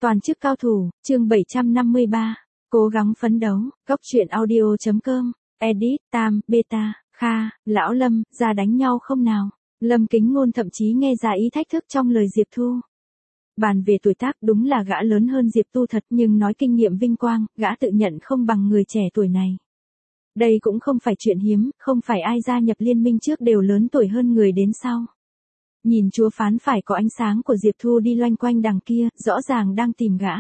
Toàn chức cao thủ, chương 753. Cố gắng phấn đấu, góc truyện audio.com, edit, Tam, Beta, Kha, Lão Lâm, ra đánh nhau không nào? Lâm Kính Ngôn thậm chí nghe ra ý thách thức trong lời Diệp Thu. Bàn về tuổi tác đúng là gã lớn hơn Diệp Tu thật, nhưng nói kinh nghiệm vinh quang, gã tự nhận không bằng người trẻ tuổi này. Đây cũng không phải chuyện hiếm, không phải ai gia nhập liên minh trước đều lớn tuổi hơn người đến sau. Nhìn chúa phán phải có ánh sáng của Diệp Thu đi loanh quanh đằng kia, rõ ràng đang tìm gã.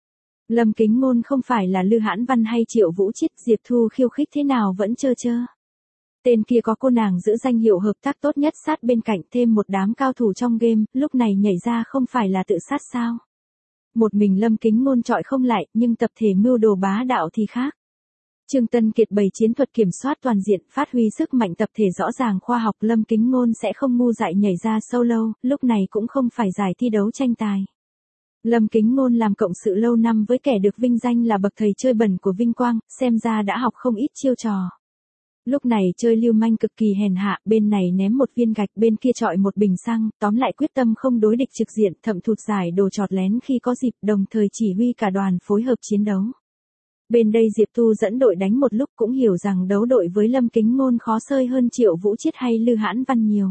Lâm Kính Ngôn không phải là Lư Hãn Văn hay Triệu Vũ Chiết, Diệp Thu khiêu khích thế nào vẫn chơ chơ. Tên kia có cô nàng giữ danh hiệu hợp tác tốt nhất sát bên cạnh, thêm một đám cao thủ trong game, lúc này nhảy ra không phải là tự sát sao? Một mình Lâm Kính Ngôn chọi không lại, nhưng tập thể mưu đồ bá đạo thì khác. Trương Tân Kiệt bày chiến thuật kiểm soát toàn diện, phát huy sức mạnh tập thể rõ ràng khoa học. Lâm Kính Ngôn sẽ không ngu dại nhảy ra solo, lúc này cũng không phải giải thi đấu tranh tài. Lâm Kính Ngôn làm cộng sự lâu năm với kẻ được vinh danh là bậc thầy chơi bẩn của vinh quang, xem ra đã học không ít chiêu trò. Lúc này chơi lưu manh cực kỳ hèn hạ, bên này ném một viên gạch, bên kia chọi một bình xăng, tóm lại quyết tâm không đối địch trực diện, thậm thụt giải đồ chọt lén khi có dịp, đồng thời chỉ huy cả đoàn phối hợp chiến đấu. Bên đây Diệp Tu dẫn đội đánh một lúc cũng hiểu rằng đấu đội với Lâm Kính Ngôn khó xơi hơn Triệu Vũ Chiết hay Lư Hãn Văn nhiều.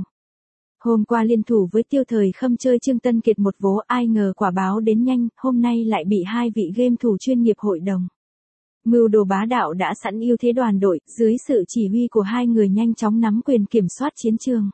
Hôm qua liên thủ với Tiêu Thời Khâm chơi Trương Tân Kiệt một vố, ai ngờ quả báo đến nhanh, hôm nay lại bị hai vị game thủ chuyên nghiệp hội đồng. Mưu đồ bá đạo đã sẵn ưu thế đoàn đội, dưới sự chỉ huy của hai người nhanh chóng nắm quyền kiểm soát chiến trường.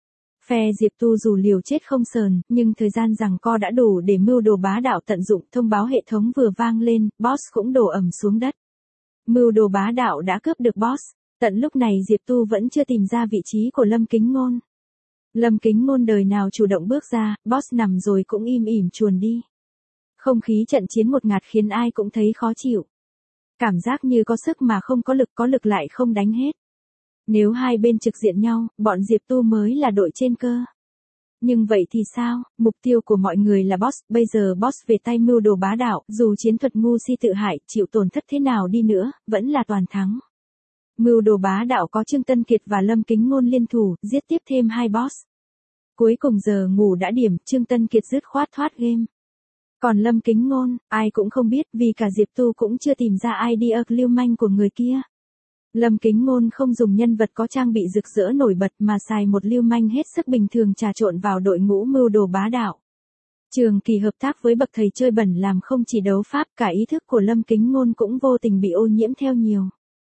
Phe Diệp Tu dù liều chết không sờn, nhưng thời gian giằng co đã đủ để mưu đồ bá đạo tận dụng. Thông báo hệ thống vừa vang lên, boss cũng đổ ầm xuống đất. Mưu đồ bá đạo đã cướp được boss. Tận lúc này Diệp Tu vẫn chưa tìm ra vị trí của Lâm Kính Ngôn. Lâm Kính Ngôn đời nào chủ động bước ra, boss nằm rồi cũng im ỉm chuồn đi. Không khí trận chiến ngột ngạt khiến ai cũng thấy khó chịu. Cảm giác như có sức mà không có lực lại không đánh hết. Nếu hai bên trực diện nhau, bọn Diệp Tu mới là đội trên cơ. Nhưng vậy thì sao, mục tiêu của mọi người là boss, bây giờ boss về tay mưu đồ bá đạo, dù chiến thuật ngu si tự hại, chịu tổn thất thế nào đi nữa, vẫn là toàn thắng. Mưu đồ bá đạo có Trương Tân Kiệt và Lâm Kính Ngôn liên thủ, giết tiếp thêm hai boss. Cuối cùng giờ ngủ đã điểm, Trương Tân Kiệt dứt khoát thoát game. Còn Lâm Kính Ngôn, ai cũng không biết vì cả Diệp Tu cũng chưa tìm ra idea lưu manh của người kia. Lâm Kính Ngôn không dùng nhân vật có trang bị rực rỡ nổi bật mà xài một lưu manh hết sức bình thường trà trộn vào đội ngũ mưu đồ bá đạo. Trường Kỳ hợp tác với bậc thầy chơi bẩn làm không chỉ đấu pháp, cả ý thức của Lâm Kính Ngôn cũng vô tình bị ô nhiễm theo nhiều.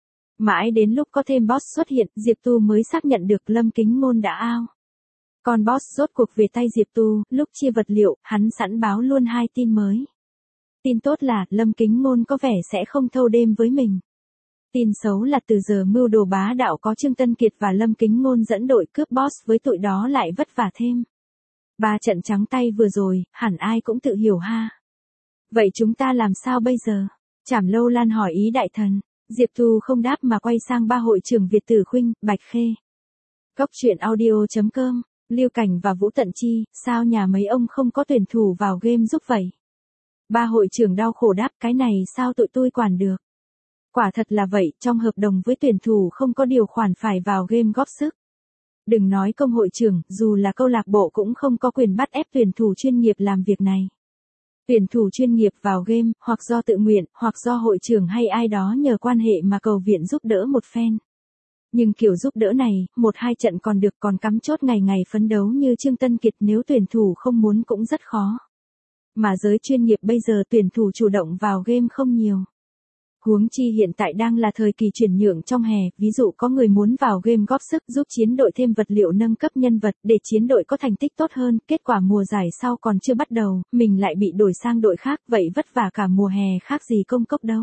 Mãi đến lúc có thêm boss xuất hiện, Diệp Tu mới xác nhận được Lâm Kính Ngôn đã out. Còn boss rốt cuộc về tay Diệp Tu, lúc chia vật liệu, hắn sẵn báo luôn hai tin mới. Tin tốt là, Lâm Kính Ngôn có vẻ sẽ không thâu đêm với mình. Tin xấu là từ giờ mưu đồ bá đạo có Trương Tân Kiệt và Lâm Kính Ngôn dẫn đội cướp boss với tụi đó lại vất vả thêm. 3 trận trắng tay vừa rồi, hẳn ai cũng tự hiểu ha. Vậy chúng ta làm sao bây giờ? Trảm Lâu Lan hỏi ý đại thần. Diệp Tu không đáp mà quay sang ba hội trưởng Việt Tử Khuynh, Bạch Khê. Góc truyện audio.com, Lưu Cảnh và Vũ Tận Chi, sao nhà mấy ông không có tuyển thủ vào game giúp vậy? Ba hội trưởng đau khổ đáp, cái này sao tụi tôi quản được? Quả thật là vậy, trong hợp đồng với tuyển thủ không có điều khoản phải vào game góp sức. Đừng nói công hội trưởng, dù là câu lạc bộ cũng không có quyền bắt ép tuyển thủ chuyên nghiệp làm việc này. Tuyển thủ chuyên nghiệp vào game, hoặc do tự nguyện, hoặc do hội trưởng hay ai đó nhờ quan hệ mà cầu viện giúp đỡ một phen. Nhưng kiểu giúp đỡ này, 1-2 trận còn được, còn cắm chốt ngày ngày phấn đấu như Trương Tân Kiệt nếu tuyển thủ không muốn cũng rất khó. Mà giới chuyên nghiệp bây giờ tuyển thủ chủ động vào game không nhiều. Huống chi hiện tại đang là thời kỳ chuyển nhượng trong hè, ví dụ có người muốn vào game góp sức giúp chiến đội thêm vật liệu nâng cấp nhân vật để chiến đội có thành tích tốt hơn, kết quả mùa giải sau còn chưa bắt đầu, mình lại bị đổi sang đội khác, vậy vất vả cả mùa hè khác gì công cốc đâu.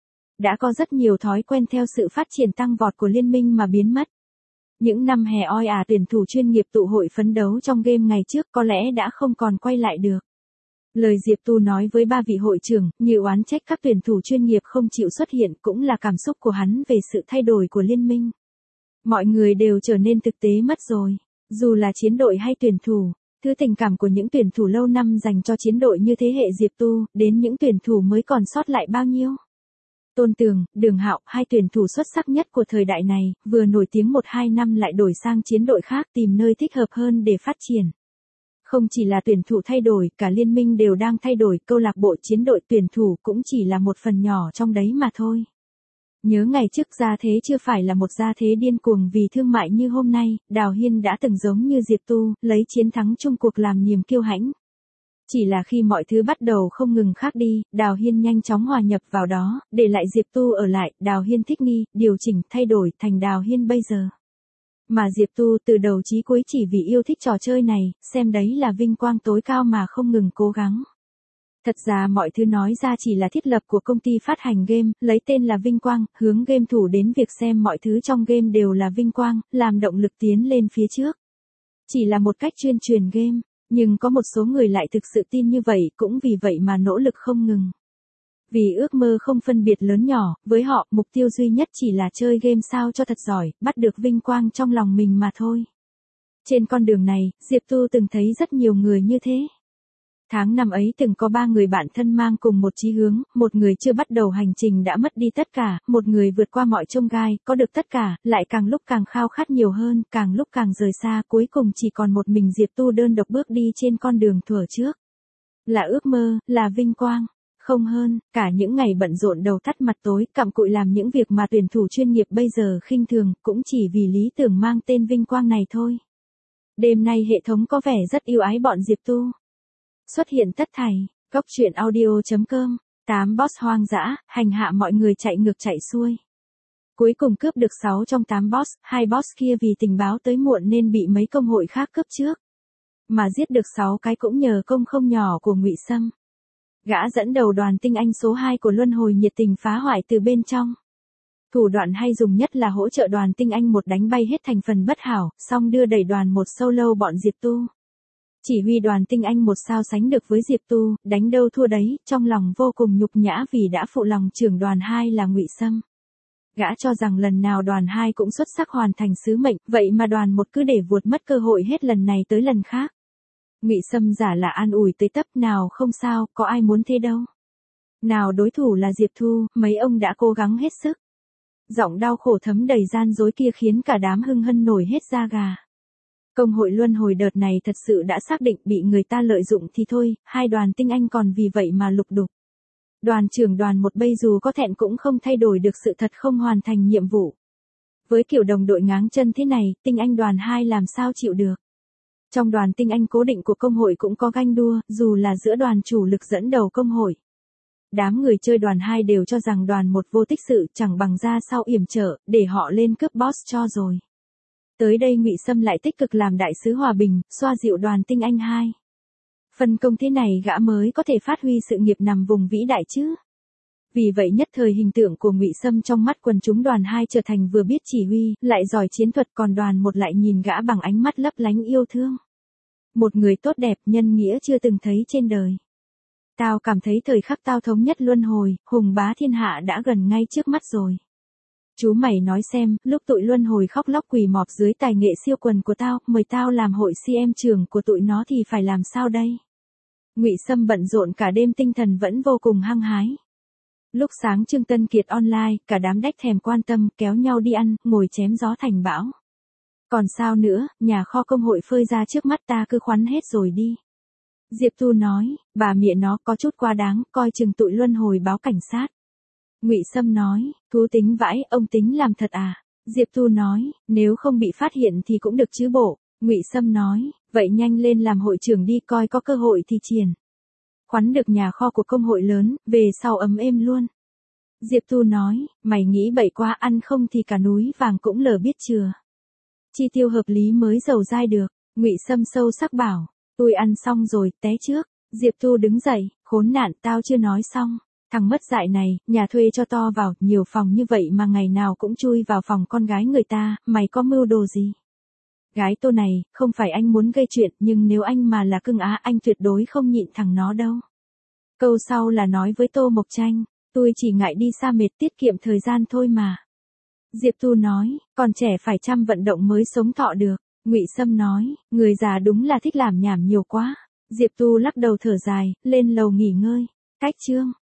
Đã có rất nhiều thói quen theo sự phát triển tăng vọt của liên minh mà biến mất. Những năm hè oi ả tuyển thủ chuyên nghiệp tụ hội phấn đấu trong game ngày trước có lẽ đã không còn quay lại được. Lời Diệp Tu nói với ba vị hội trưởng, như oán trách các tuyển thủ chuyên nghiệp không chịu xuất hiện cũng là cảm xúc của hắn về sự thay đổi của liên minh. Mọi người đều trở nên thực tế mất rồi, dù là chiến đội hay tuyển thủ, thứ tình cảm của những tuyển thủ lâu năm dành cho chiến đội như thế hệ Diệp Tu, đến những tuyển thủ mới còn sót lại bao nhiêu. Tôn Tường, Đường Hạo, hai tuyển thủ xuất sắc nhất của thời đại này, vừa nổi tiếng 1-2 năm lại đổi sang chiến đội khác tìm nơi thích hợp hơn để phát triển. Không chỉ là tuyển thủ thay đổi, cả liên minh đều đang thay đổi, câu lạc bộ chiến đội tuyển thủ cũng chỉ là một phần nhỏ trong đấy mà thôi. Nhớ ngày trước gia thế chưa phải là một gia thế điên cuồng vì thương mại như hôm nay, Đào Hiên đã từng giống như Diệp Tu, lấy chiến thắng chung cuộc làm niềm kiêu hãnh. Chỉ là khi mọi thứ bắt đầu không ngừng khác đi, Đào Hiên nhanh chóng hòa nhập vào đó, để lại Diệp Tu ở lại, Đào Hiên thích nghi, điều chỉnh, thay đổi thành Đào Hiên bây giờ. Mà Diệp Tu từ đầu chí cuối chỉ vì yêu thích trò chơi này, xem đấy là vinh quang tối cao mà không ngừng cố gắng. Thật ra mọi thứ nói ra chỉ là thiết lập của công ty phát hành game, lấy tên là vinh quang, hướng game thủ đến việc xem mọi thứ trong game đều là vinh quang, làm động lực tiến lên phía trước. Chỉ là một cách tuyên truyền game, nhưng có một số người lại thực sự tin như vậy, cũng vì vậy mà nỗ lực không ngừng. Vì ước mơ không phân biệt lớn nhỏ, với họ, mục tiêu duy nhất chỉ là chơi game sao cho thật giỏi, bắt được vinh quang trong lòng mình mà thôi. Trên con đường này, Diệp Tu từng thấy rất nhiều người như thế. Tháng năm ấy từng có 3 người bạn thân mang cùng một chí hướng, một người chưa bắt đầu hành trình đã mất đi tất cả, một người vượt qua mọi chông gai, có được tất cả, lại càng lúc càng khao khát nhiều hơn, càng lúc càng rời xa, cuối cùng chỉ còn một mình Diệp Tu đơn độc bước đi trên con đường thuở trước. Là ước mơ, là vinh quang. Không hơn, cả những ngày bận rộn đầu tắt mặt tối, cặm cụi làm những việc mà tuyển thủ chuyên nghiệp bây giờ khinh thường, cũng chỉ vì lý tưởng mang tên vinh quang này thôi. Đêm nay hệ thống có vẻ rất yêu ái bọn Diệp Tu. Xuất hiện tất thảy, góc truyện audio.com, 8 boss hoang dã, hành hạ mọi người chạy ngược chạy xuôi. Cuối cùng cướp được 6 trong 8 boss, 2 boss kia vì tình báo tới muộn nên bị mấy công hội khác cướp trước. Mà giết được 6 cái cũng nhờ công không nhỏ của Ngụy Sâm. Gã dẫn đầu đoàn tinh anh số 2 của Luân Hồi nhiệt tình phá hoại từ bên trong. Thủ đoạn hay dùng nhất là hỗ trợ đoàn tinh anh một đánh bay hết thành phần bất hảo, xong đưa đẩy đoàn một solo bọn Diệp Tu. Chỉ huy đoàn tinh anh một sao sánh được với Diệp Tu, đánh đâu thua đấy, trong lòng vô cùng nhục nhã vì đã phụ lòng trưởng đoàn 2 là Ngụy Sâm. Gã cho rằng lần nào đoàn 2 cũng xuất sắc hoàn thành sứ mệnh, vậy mà đoàn 1 cứ để vuột mất cơ hội hết lần này tới lần khác. Ngụy Sâm giả là an ủi tới tấp, nào không sao, có ai muốn thế đâu. Nào đối thủ là Diệp Thu, mấy ông đã cố gắng hết sức. Giọng đau khổ thấm đầy gian dối kia khiến cả đám hưng hân nổi hết da gà. Công hội Luân Hồi đợt này thật sự đã xác định bị người ta lợi dụng thì thôi, hai đoàn tinh anh còn vì vậy mà lục đục. Đoàn trưởng đoàn một bây dù có thẹn cũng không thay đổi được sự thật không hoàn thành nhiệm vụ. Với kiểu đồng đội ngáng chân thế này, tinh anh đoàn 2 làm sao chịu được. Trong đoàn tinh anh cố định của công hội cũng có ganh đua, dù là giữa đoàn chủ lực dẫn đầu công hội. Đám người chơi đoàn 2 đều cho rằng đoàn 1 vô tích sự, chẳng bằng ra sau yểm trợ, để họ lên cướp boss cho rồi. Tới đây Ngụy Sâm lại tích cực làm đại sứ hòa bình, xoa dịu đoàn tinh anh 2. Phân công thế này gã mới có thể phát huy sự nghiệp nằm vùng vĩ đại chứ. Vì vậy nhất thời hình tượng của Ngụy Sâm trong mắt quần chúng đoàn 2 trở thành vừa biết chỉ huy, lại giỏi chiến thuật, còn đoàn 1 lại nhìn gã bằng ánh mắt lấp lánh yêu thương. Một người tốt đẹp, nhân nghĩa chưa từng thấy trên đời. Tao cảm thấy thời khắc tao thống nhất luân hồi, hùng bá thiên hạ đã gần ngay trước mắt rồi. Chú mày nói xem, lúc tụi luân hồi khóc lóc quỳ mọp dưới tài nghệ siêu quần của tao, mời tao làm hội CM trưởng của tụi nó thì phải làm sao đây? Ngụy Sâm bận rộn cả đêm, tinh thần vẫn vô cùng hăng hái. Lúc sáng Trương Tân Kiệt online, cả đám đách thèm quan tâm, kéo nhau đi ăn, ngồi chém gió thành bão. Còn sao nữa, nhà kho công hội phơi ra trước mắt ta cứ khoắn hết rồi đi. Diệp Tu nói, bà mẹ nó có chút quá đáng, coi chừng tụi luân hồi báo cảnh sát. Ngụy Sâm nói, thú tính vãi, ông tính làm thật à? Diệp Tu nói, nếu không bị phát hiện thì cũng được chứ bộ. Ngụy Sâm nói, vậy nhanh lên làm hội trưởng đi, coi có cơ hội thì triển. Khoắn được nhà kho của công hội lớn, về sau ấm êm luôn. Diệp Tu nói, mày nghĩ bậy quá, ăn không thì cả núi vàng cũng lờ biết chừa. Chi tiêu hợp lý mới giàu dai được. Ngụy Sâm sâu sắc bảo, tôi ăn xong rồi, té trước. Diệp Tu đứng dậy, khốn nạn, tao chưa nói xong. Thằng mất dạy này, nhà thuê cho to vào, nhiều phòng như vậy mà ngày nào cũng chui vào phòng con gái người ta, mày có mưu đồ gì? Gái Tô này, không phải anh muốn gây chuyện, nhưng nếu anh mà là cưng á, anh tuyệt đối không nhịn thằng nó đâu. Câu sau là nói với Tô Mộc Tranh, tôi chỉ ngại đi xa mệt, tiết kiệm thời gian thôi mà. Diệp Tu nói, còn trẻ phải chăm vận động mới sống thọ được. Ngụy Sâm nói, người già đúng là thích làm nhảm nhiều quá. Diệp Tu lắc đầu thở dài, lên lầu nghỉ ngơi. Cách chương